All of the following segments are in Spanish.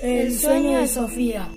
El sueño de Sofía.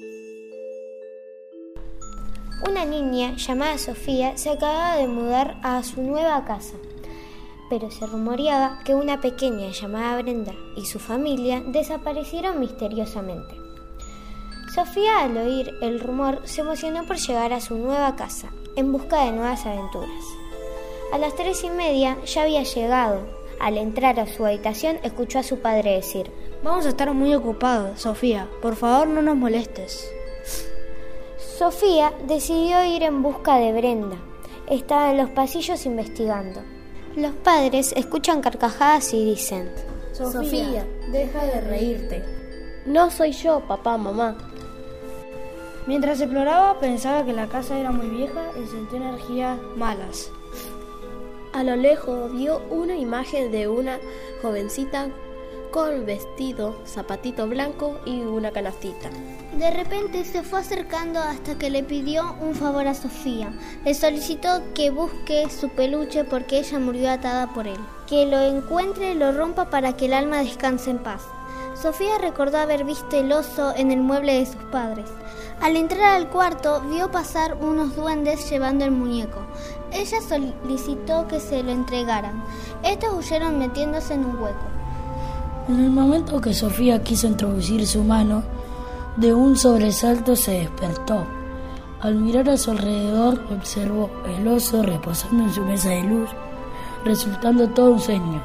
Una niña llamada Sofía se acababa de mudar a su nueva casa, pero se rumoreaba que una pequeña llamada Brenda y su familia desaparecieron misteriosamente. Sofía, al oír el rumor, se emocionó por llegar a su nueva casa, en busca de nuevas aventuras. A las 3:30 ya había llegado. Al entrar a su habitación, escuchó a su padre decir: Vamos a estar muy ocupados, Sofía. Por favor, no nos molestes. Sofía decidió ir en busca de Brenda. Estaba en los pasillos investigando. Los padres escuchan carcajadas y dicen: Sofía, deja de reírte. No soy yo, papá, mamá. Mientras exploraba, pensaba que la casa era muy vieja y sintió energías malas. A lo lejos vio una imagen de una jovencita con vestido, zapatito blanco y una canastita. De repente se fue acercando hasta que le pidió un favor a Sofía. Le solicitó que busque su peluche porque ella murió atada por él. Que lo encuentre y lo rompa para que el alma descanse en paz. Sofía recordó haber visto el oso en el mueble de sus padres. Al entrar al cuarto, vio pasar unos duendes llevando el muñeco. Ella solicitó que se lo entregaran. Estos huyeron metiéndose en un hueco. En el momento que Sofía quiso introducir su mano, de un sobresalto se despertó. Al mirar a su alrededor, observó el oso reposando en su mesa de luz, resultando todo un sueño.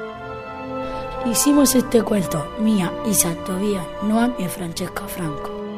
Hicimos este cuento, Mía, Isa, Tobías, Noam y Francesca Franco.